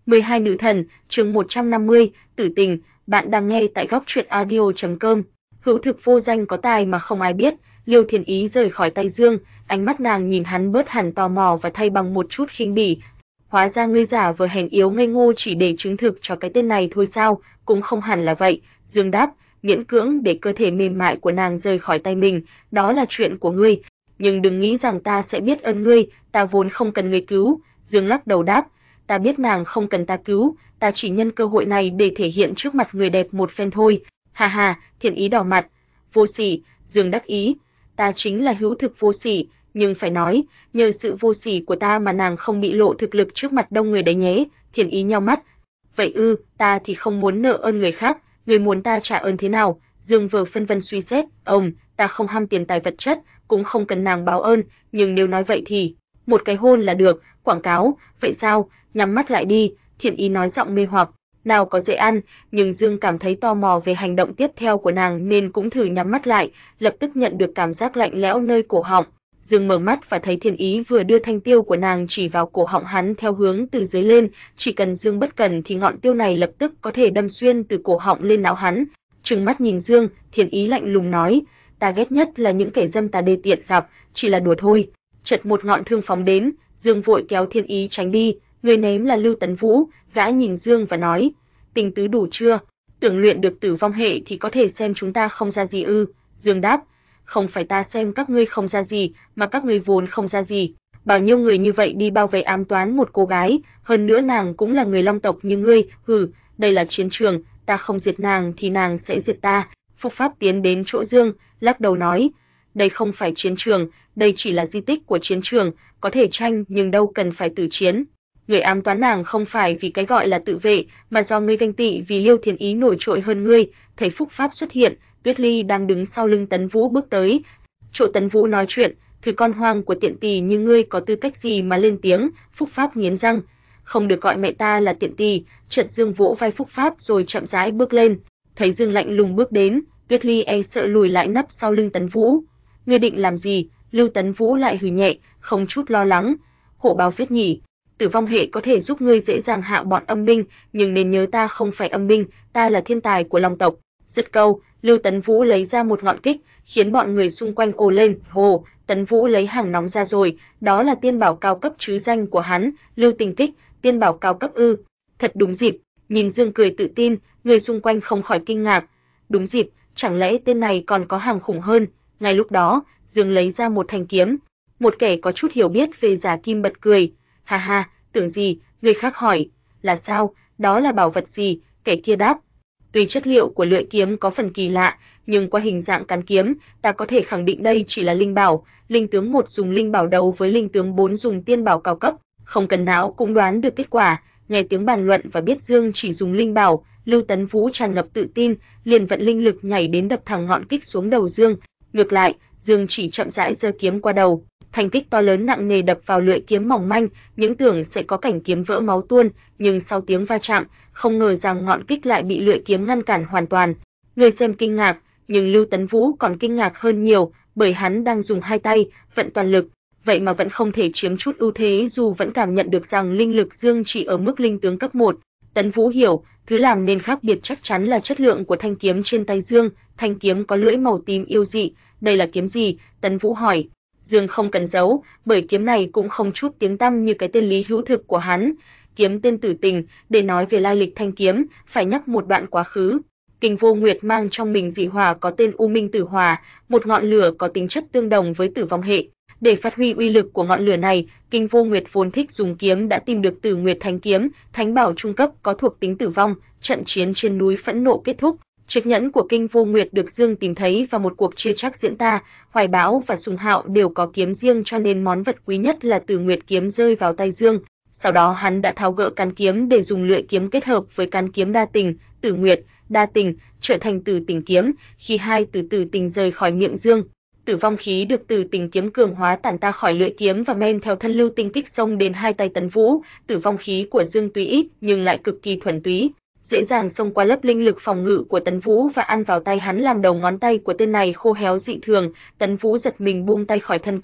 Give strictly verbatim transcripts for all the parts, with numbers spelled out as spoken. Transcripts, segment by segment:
mười hai Nữ thần, chương một trăm năm mươi, Tử tình, bạn đang nghe tại góc truyện audio chấm com. Hữu thực vô danh có tài mà không ai biết, Liêu Thiển Ý rời khỏi tay Dương, ánh mắt nàng nhìn hắn bớt hẳn tò mò và thay bằng một chút khinh bỉ. Hóa ra ngươi giả vờ hèn yếu ngây ngô chỉ để chứng thực cho cái tên này thôi sao? Cũng không hẳn là vậy, Dương đáp, miễn cưỡng để cơ thể mềm mại của nàng rời khỏi tay mình, đó là chuyện của ngươi, nhưng đừng nghĩ rằng ta sẽ biết ơn ngươi, ta vốn không cần ngươi cứu. Dương lắc đầu đáp, ta biết nàng không cần ta cứu, ta chỉ nhân cơ hội này để thể hiện trước mặt người đẹp một phen thôi. Ha ha, Thiển Ý đỏ mặt. Vô sỉ, Dương đắc ý, ta chính là hữu thực vô sỉ, nhưng phải nói, nhờ sự vô sỉ của ta mà nàng không bị lộ thực lực trước mặt đông người đấy nhé. Thiển Ý nheo mắt. Vậy ư, ta thì không muốn nợ ơn người khác, người muốn ta trả ơn thế nào? Dương vừa phân vân suy xét, ông, ta không ham tiền tài vật chất, cũng không cần nàng báo ơn, nhưng nếu nói vậy thì, một cái hôn là được, quảng cáo, vậy sao? Nhắm mắt lại đi, Thiển Ý nói giọng mê hoặc. Nào có dễ ăn, nhưng Dương cảm thấy tò mò về hành động tiếp theo của nàng nên cũng thử nhắm mắt lại, lập tức nhận được cảm giác lạnh lẽo nơi cổ họng. Dương mở mắt và thấy Thiển Ý vừa đưa thanh tiêu của nàng chỉ vào cổ họng hắn theo hướng từ dưới lên, chỉ cần Dương bất cần thì ngọn tiêu này lập tức có thể đâm xuyên từ cổ họng lên não hắn. Trừng mắt nhìn Dương, Thiển Ý lạnh lùng nói, ta ghét nhất là những kẻ dâm tà đê tiện gặp, chỉ là đùa thôi. Chợt một ngọn thương phóng đến, Dương vội kéo Thiển Ý tránh đi, người ném là Lưu Tấn Vũ, gã nhìn Dương và nói, tình tứ đủ chưa? Tưởng luyện được tử vong hệ thì có thể xem chúng ta không ra gì ư? Dương đáp, không phải ta xem các ngươi không ra gì, mà các ngươi vốn không ra gì. Bao nhiêu người như vậy đi bao vây ám toán một cô gái, hơn nữa nàng cũng là người Long tộc như ngươi, hừ, đây là chiến trường, ta không diệt nàng thì nàng sẽ diệt ta. Phúc Pháp tiến đến chỗ Dương, lắc đầu nói, đây không phải chiến trường, đây chỉ là di tích của chiến trường, có thể tranh nhưng đâu cần phải tử chiến. Người ám toán nàng không phải vì cái gọi là tự vệ, mà do ngươi ganh tị vì Liêu Thiển Ý nổi trội hơn ngươi. Thấy Phúc Pháp xuất hiện, Tuyết Ly đang đứng sau lưng Tấn Vũ bước tới. Chỗ Tấn Vũ nói chuyện, thứ con hoang của tiện tỳ như ngươi có tư cách gì mà lên tiếng? Phúc Pháp nghiến răng, không được gọi mẹ ta là tiện tỳ. Chợt Dương vỗ vai Phúc Pháp rồi chậm rãi bước lên. Thấy Dương lạnh lùng bước đến, Tuyết Ly e sợ lùi lại nấp sau lưng Tấn Vũ. Ngươi định làm gì? Lưu Tấn Vũ lại hừ nhẹ, không chút lo lắng. Hộ báo viết nhỉ, tử vong hệ có thể giúp ngươi dễ dàng hạ bọn âm binh, nhưng nên nhớ ta không phải âm binh, ta là thiên tài của Long tộc. Dứt câu, Lưu Tấn Vũ lấy ra một ngọn kích, khiến bọn người xung quanh ồ lên. Hồ, Tấn Vũ lấy hàng nóng ra rồi, đó là tiên bảo cao cấp chứ danh của hắn, Lưu Tình Kích, tiên bảo cao cấp ư? Thật đúng dịp. Nhìn Dương cười tự tin, người xung quanh không khỏi kinh ngạc. Đúng dịp, chẳng lẽ tên này còn có hàng khủng hơn? Ngay lúc đó, Dương lấy ra một thanh kiếm. Một kẻ có chút hiểu biết về giả kim bật cười. Ha ha, tưởng gì? Người khác hỏi. Là sao? Đó là bảo vật gì? Kẻ kia đáp. Tuy chất liệu của lưỡi kiếm có phần kỳ lạ, nhưng qua hình dạng cán kiếm, ta có thể khẳng định đây chỉ là linh bảo. Linh tướng một dùng linh bảo đấu với linh tướng bốn dùng tiên bảo cao cấp, không cần não cũng đoán được kết quả. Nghe tiếng bàn luận và biết Dương chỉ dùng linh bảo, Lưu Tấn Vũ tràn ngập tự tin, liền vận linh lực nhảy đến đập thẳng ngọn kích xuống đầu Dương. Ngược lại, Dương chỉ chậm rãi giơ kiếm qua đầu, thanh kích to lớn nặng nề đập vào lưỡi kiếm mỏng manh, những tưởng sẽ có cảnh kiếm vỡ máu tuôn, nhưng sau tiếng va chạm, không ngờ rằng ngọn kích lại bị lưỡi kiếm ngăn cản hoàn toàn. Người xem kinh ngạc, nhưng Lưu Tấn Vũ còn kinh ngạc hơn nhiều, bởi hắn đang dùng hai tay, vận toàn lực, vậy mà vẫn không thể chiếm chút ưu thế dù vẫn cảm nhận được rằng linh lực Dương chỉ ở mức linh tướng cấp một. Tấn Vũ hiểu, thứ làm nên khác biệt chắc chắn là chất lượng của thanh kiếm trên tay Dương, thanh kiếm có lưỡi màu tím yêu dị, đây là kiếm gì? Tấn Vũ hỏi. Dương không cần giấu, bởi kiếm này cũng không chút tiếng tăm như cái tên Lý Hữu Thực của hắn. Kiếm tên Tử Tình, để nói về lai lịch thanh kiếm, phải nhắc một đoạn quá khứ. Kình Vô Nguyệt mang trong mình dị hỏa có tên U Minh Tử Hỏa, một ngọn lửa có tính chất tương đồng với tử vong hệ. Để phát huy uy lực của ngọn lửa này, Kình Vô Nguyệt vốn thích dùng kiếm đã tìm được Tử Nguyệt Thánh Kiếm, thánh bảo trung cấp có thuộc tính tử vong. Trận chiến trên núi Phẫn Nộ kết thúc, chiếc nhẫn của Kình Vô Nguyệt được Dương tìm thấy và một cuộc chia chắc diễn ta. Hoài Bão và Sùng Hạo đều có kiếm riêng cho nên món vật quý nhất là Tử Nguyệt kiếm rơi vào tay Dương. Sau đó hắn đã tháo gỡ cán kiếm để dùng lưỡi kiếm kết hợp với cán kiếm đa tình, Tử Nguyệt, đa tình, trở thành Tử Tình kiếm. Khi hai từ Tử Tình rời khỏi miệng Dương, tử vong khí được Tử Tình kiếm cường hóa tản ra khỏi lưỡi kiếm và men theo thân lưu tinh kích xông đến hai tay Tấn Vũ. Tử vong khí của Dương tuy ít nhưng lại cực kỳ thuần túy, dễ dàng xông qua lớp linh lực phòng ngự của Tấn Vũ và ăn vào tay hắn làm đầu ngón tay của tên này khô héo dị thường. Tấn Vũ giật mình buông tay khỏi thân kích,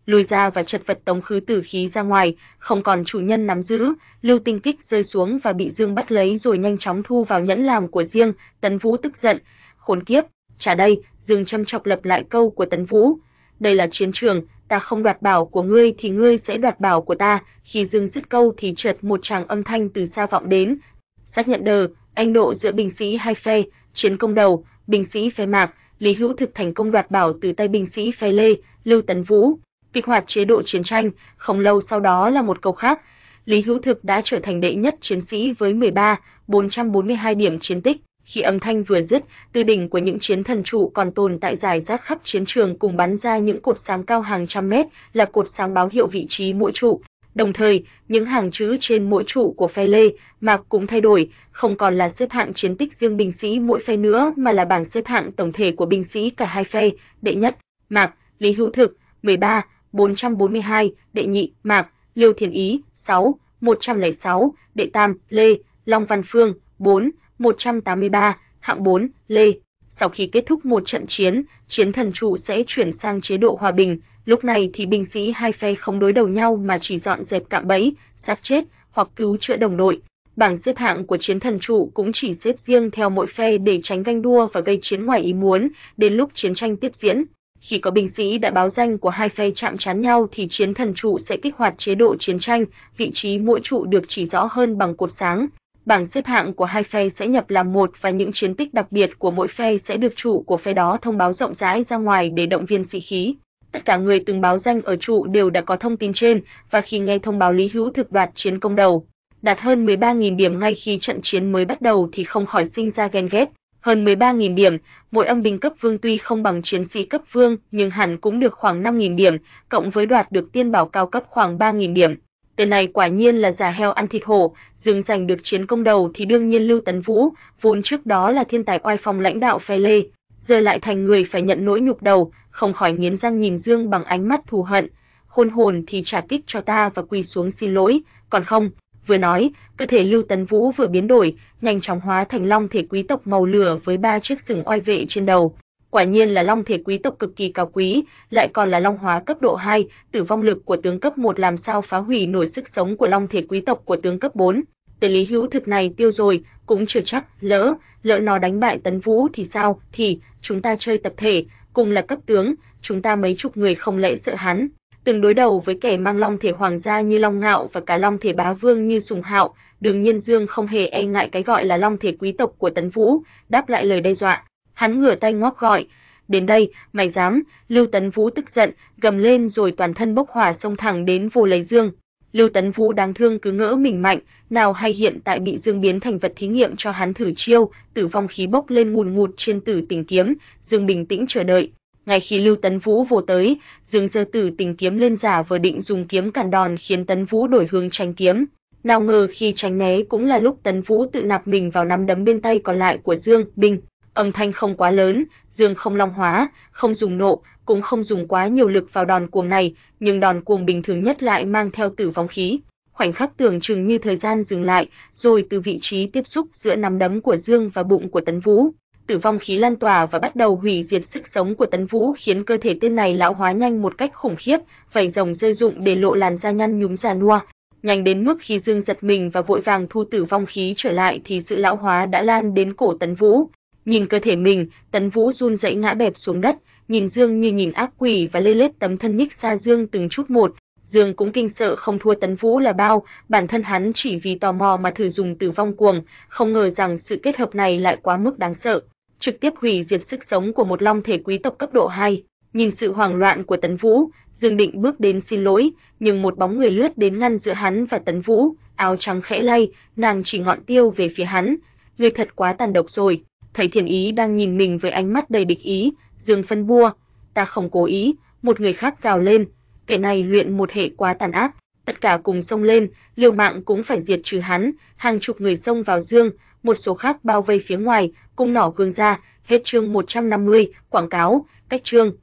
lùi ra và chật vật tống khứ tử khí ra ngoài, không còn chủ nhân nắm giữ. Lưu Tinh Kích rơi xuống và bị Dương bắt lấy rồi nhanh chóng thu vào nhẫn làm của riêng. Tấn Vũ tức giận, khốn kiếp, trả đây. Dương châm chọc lặp lại câu của Tấn Vũ. Đây là chiến trường, ta không đoạt bảo của ngươi thì ngươi sẽ đoạt bảo của ta. Khi Dương dứt câu thì chợt một tràng âm thanh từ xa vọng đến. Xác nhận đờ, anh nộ giữa binh sĩ hai phe, chiến công đầu, binh sĩ phe Mạc, Lý Hữu Thực thành công đoạt bảo từ tay binh sĩ phe Lê, Lưu Tấn Vũ, kích hoạt chế độ chiến tranh. Không lâu sau đó là một câu khác, Lý Hữu Thực đã trở thành đệ nhất chiến sĩ với mười ba nghìn bốn trăm bốn mươi hai điểm chiến tích. Khi âm thanh vừa dứt, từ đỉnh của những chiến thần trụ còn tồn tại rải rác khắp chiến trường cùng bắn ra những cột sáng cao hàng trăm mét, là cột sáng báo hiệu vị trí mỗi trụ. Đồng thời, những hàng chữ trên mỗi trụ của phe Lê, Mạc cũng thay đổi, không còn là xếp hạng chiến tích riêng binh sĩ mỗi phe nữa mà là bảng xếp hạng tổng thể của binh sĩ cả hai phe. Đệ nhất, Mạc, Lý Hữu Thực, mười ba nghìn bốn trăm bốn mươi hai, đệ nhị, Mạc, Liêu Thiền Ý, sáu, một trăm lẻ sáu, đệ tam, Lê, Long Văn Phương, bốn, một trăm tám mươi ba, hạng bốn, Lê. Sau khi kết thúc một trận chiến, chiến thần trụ sẽ chuyển sang chế độ hòa bình. Lúc này thì binh sĩ hai phe không đối đầu nhau mà chỉ dọn dẹp cạm bẫy, xác chết hoặc cứu chữa đồng đội. Bảng xếp hạng của chiến thần trụ cũng chỉ xếp riêng theo mỗi phe để tránh ganh đua và gây chiến ngoài ý muốn. Đến lúc chiến tranh tiếp diễn, khi có binh sĩ đã báo danh của hai phe chạm trán nhau thì chiến thần trụ sẽ kích hoạt chế độ chiến tranh, vị trí mỗi trụ được chỉ rõ hơn bằng cột sáng. Bảng xếp hạng của hai phe sẽ nhập làm một và những chiến tích đặc biệt của mỗi phe sẽ được trụ của phe đó thông báo rộng rãi ra ngoài để động viên sĩ khí. Tất cả người từng báo danh ở trụ đều đã có thông tin trên, và khi nghe thông báo Lý Hữu Thực đoạt chiến công đầu, đạt hơn mười ba nghìn điểm ngay khi trận chiến mới bắt đầu thì không khỏi sinh ra ghen ghét. Hơn mười ba nghìn điểm, mỗi âm binh cấp vương tuy không bằng chiến sĩ cấp vương nhưng hẳn cũng được khoảng năm nghìn điểm, cộng với đoạt được tiên bảo cao cấp khoảng ba nghìn điểm. Tên này quả nhiên là già heo ăn thịt hổ. Dương giành được chiến công đầu thì đương nhiên Lưu Tấn Vũ, vốn trước đó là thiên tài oai phong lãnh đạo phe Lê, giờ lại thành người phải nhận nỗi nhục đầu, không khỏi nghiến răng nhìn Dương bằng ánh mắt thù hận. Khôn hồn thì trả kích cho ta và quỳ xuống xin lỗi, còn không. Vừa nói, cơ thể Lưu Tấn Vũ vừa biến đổi, nhanh chóng hóa thành long thể quý tộc màu lửa với ba chiếc sừng oai vệ trên đầu. Quả nhiên là long thể quý tộc cực kỳ cao quý, lại còn là long hóa cấp độ hai, tử vong lực của tướng cấp một làm sao phá hủy nổi sức sống của long thể quý tộc của tướng cấp bốn. Tên Lý Hữu Thực này tiêu rồi, cũng chưa chắc, lỡ, lỡ nó đánh bại Tấn Vũ thì sao, thì chúng ta chơi tập thể, cùng là cấp tướng, chúng ta mấy chục người không lẽ sợ hắn. Từng đối đầu với kẻ mang long thể hoàng gia như Long Ngạo và cả long thể bá vương như Sùng Hạo, đương nhiên Dương không hề e ngại cái gọi là long thể quý tộc của Tấn Vũ, đáp lại lời đe dọa. Hắn ngửa tay ngoắc gọi, đến đây, mày dám? Lưu Tấn Vũ tức giận, gầm lên rồi toàn thân bốc hỏa xông thẳng đến vồ lấy Dương. Lưu Tấn Vũ đáng thương cứ ngỡ mình mạnh, nào hay hiện tại bị Dương biến thành vật thí nghiệm cho hắn thử chiêu, tử vong khí bốc lên ngùn ngụt trên Tử Tình kiếm. Dương bình tĩnh chờ đợi. Ngay khi Lưu Tấn Vũ vồ tới, Dương giơ Tử Tình kiếm lên giả vờ định dùng kiếm cản đòn khiến Tấn Vũ đổi hướng tránh kiếm. Nào ngờ khi tránh né cũng là lúc Tấn Vũ tự nạp mình vào nắm đấm bên tay còn lại của Dương. Binh, âm thanh không quá lớn, Dương không long hóa, không dùng nộ, cũng không dùng quá nhiều lực vào đòn cuồng này, nhưng đòn cuồng bình thường nhất lại mang theo tử vong khí. Khoảnh khắc tưởng chừng như thời gian dừng lại, rồi từ vị trí tiếp xúc giữa nắm đấm của Dương và bụng của Tấn Vũ, tử vong khí lan tỏa và bắt đầu hủy diệt sức sống của Tấn Vũ, khiến cơ thể tên này lão hóa nhanh một cách khủng khiếp, vảy rồng rơi rụng để lộ làn da nhăn nhúm già nua. Nhanh đến mức khi Dương giật mình và vội vàng thu tử vong khí trở lại thì sự lão hóa đã lan đến cổ Tấn Vũ. Nhìn cơ thể mình, Tấn Vũ run rẩy ngã bẹp xuống đất, nhìn Dương như nhìn ác quỷ và lê lết tấm thân nhích xa Dương từng chút một. Dương cũng kinh sợ không thua Tấn Vũ là bao, bản thân hắn chỉ vì tò mò mà thử dùng tử vong cuồng, không ngờ rằng sự kết hợp này lại quá mức đáng sợ, trực tiếp hủy diệt sức sống của một long thể quý tộc cấp độ hai. Nhìn sự hoảng loạn của Tấn Vũ, Dương định bước đến xin lỗi, nhưng một bóng người lướt đến ngăn giữa hắn và Tấn Vũ, áo trắng khẽ lay, nàng chỉ ngọn tiêu về phía hắn. Ngươi thật quá tàn độc rồi. Thấy Thiền Ý đang nhìn mình với ánh mắt đầy địch ý, Dương phân bua, ta không cố ý. Một người khác gào lên, kẻ này luyện một hệ quá tàn ác. Tất cả cùng xông lên, liều mạng cũng phải diệt trừ hắn. Hàng chục người xông vào Dương, một số khác bao vây phía ngoài, cung nỏ gương ra. Hết chương một trăm năm mươi, quảng cáo, cách chương.